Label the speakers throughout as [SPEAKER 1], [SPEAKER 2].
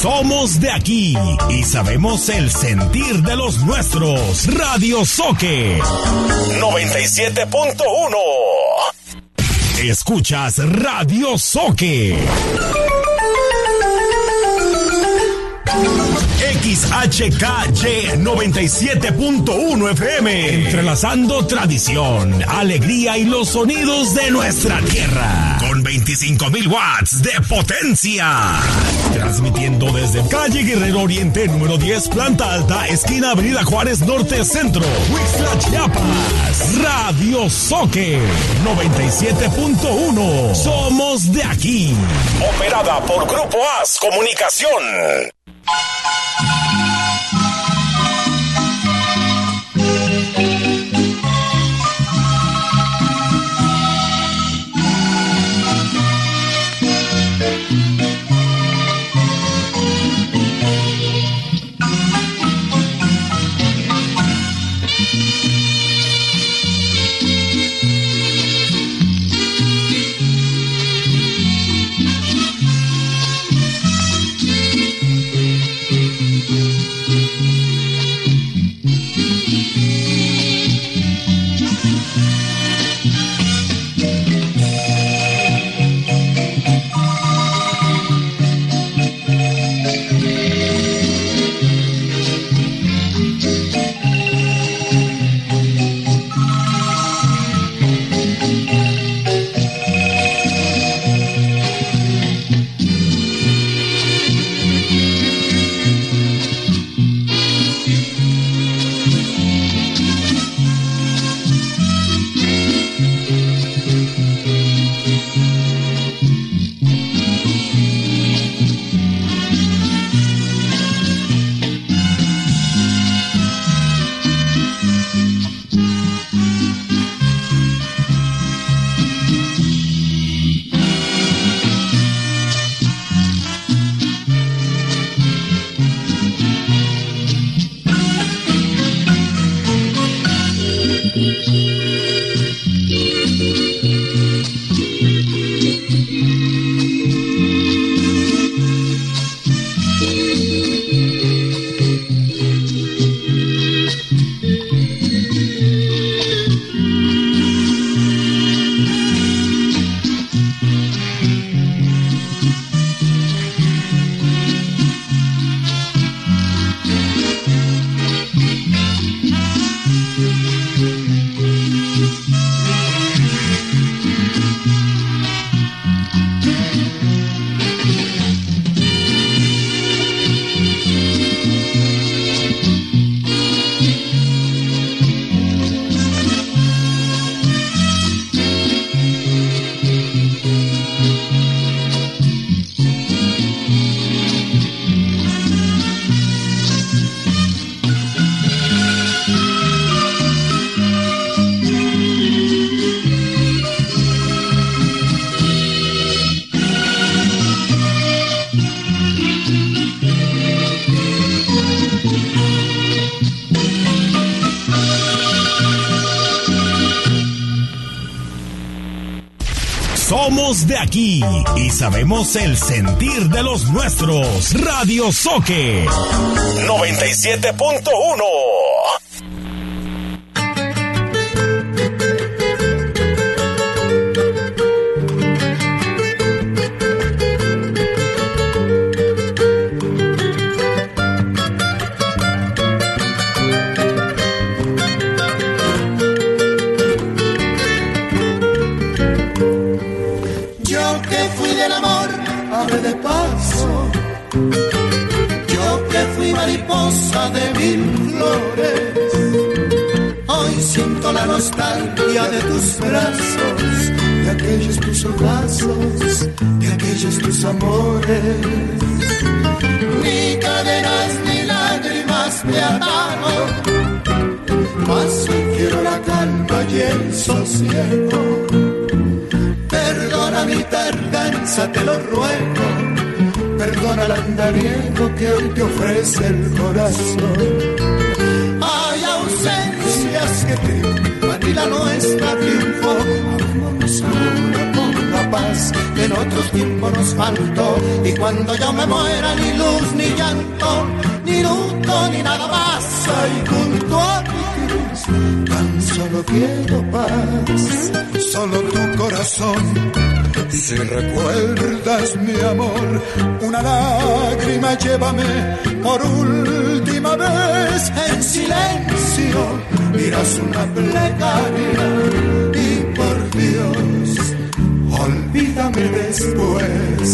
[SPEAKER 1] Somos de aquí y sabemos el sentir de los nuestros. Radio Soque 97.1. Escuchas Radio Soque. XHKY 97.1 FM, entrelazando tradición, alegría y los sonidos de nuestra tierra, con 25,000 watts de potencia, transmitiendo desde calle Guerrero Oriente, número 10, planta alta, esquina Avenida Juárez Norte Centro, Huixtla, Chiapas. Radio Soque 97.1, somos de aquí. Operada por Grupo AS Comunicación. Somos de aquí y sabemos el sentir de los nuestros. Radio Soque 97.1.
[SPEAKER 2] De mil flores, hoy siento la nostalgia de tus brazos, de aquellos tus ojazos, de aquellos tus amores. Ni cadenas ni lágrimas me ataron, mas hoy quiero la calma y el sosiego. Perdona mi tardanza, te lo ruego. Perdona el andariego que hoy te ofrece el corazón. Hay ausencias que triunfan y la nuestra triunfó. Amémonos ahora con la paz que en otros tiempos nos faltó. Y cuando yo me muera, ni luz, ni llanto, ni luto, ni nada más. Ay, junto a mi cruz, tan solo quiero paz. Solo tu corazón, si recuerdas mi amor, una lágrima llévame por última vez. En silencio dirás una plegaria y por Dios, olvídame después.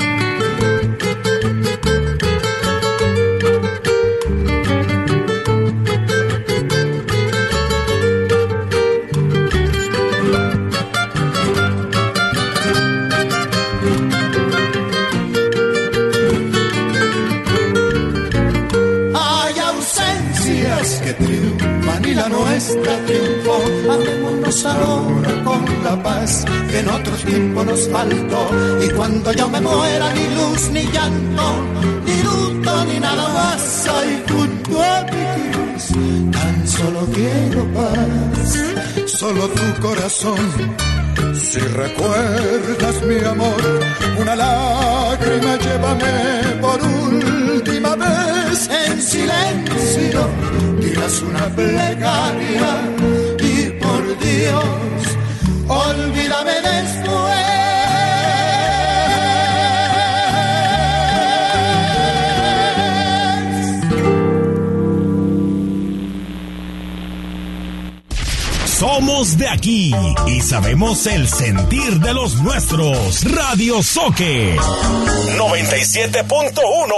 [SPEAKER 2] Que triunfan y la nuestra triunfó. Amémonos ahora con la paz que en otros tiempos nos faltó. Y cuando yo me muera, ni luz, ni llanto, ni luto, ni nada más. Ay, junto a mi cruz, tan solo quiero paz. Solo tu corazón, si recuerdas mi amor, una lágrima llévame por última vez. En silencio dirás una plegaria y por Dios, olvídame después.
[SPEAKER 1] Somos de aquí y sabemos el sentir de los nuestros. Radio Zoque 97.1.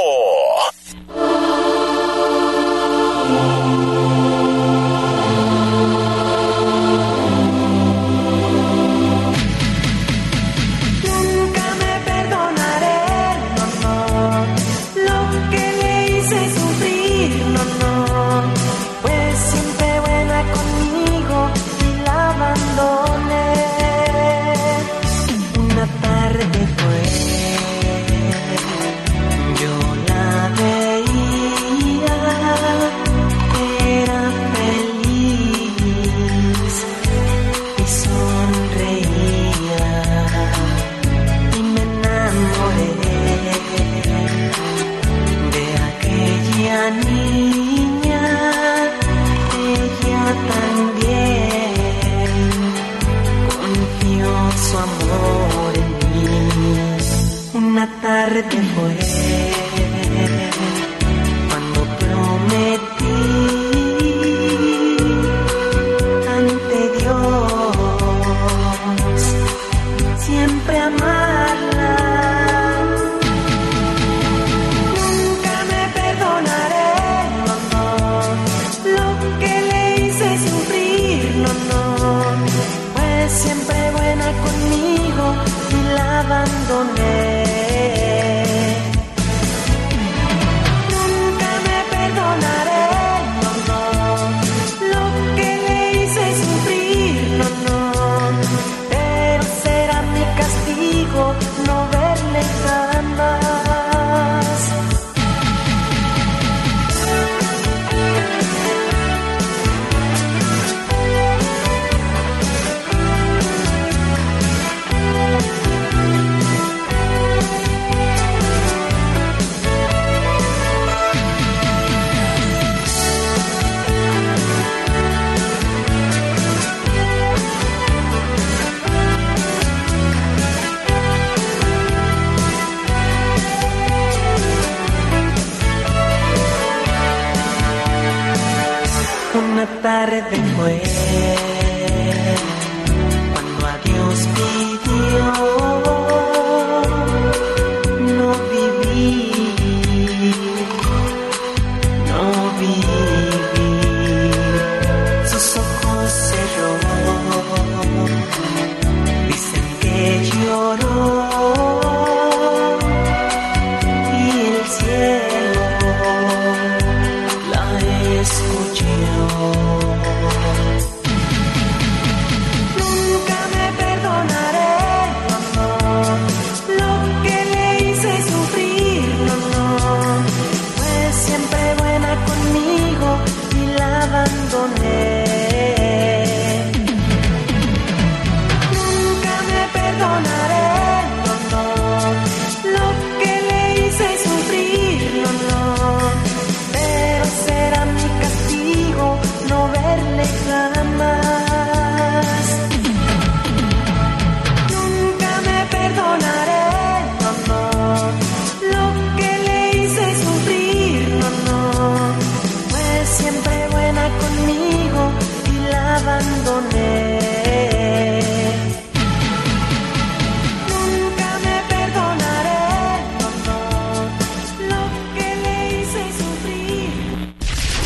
[SPEAKER 3] Tarde fue cuando prometí ante Dios siempre amarla. Nunca me perdonaré, no, no, lo que le hice sufrir, no, no, pues siempre buena conmigo y la abandoné. No verle jamás. Una tarde fue cuando a Dios pidió, no viví, sus ojos cerró, dicen que lloró y el cielo la escuchó.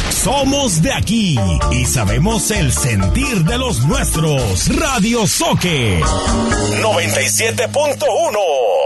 [SPEAKER 1] Somos de aquí y sabemos el sentir de los nuestros. Radio Zoque 97.1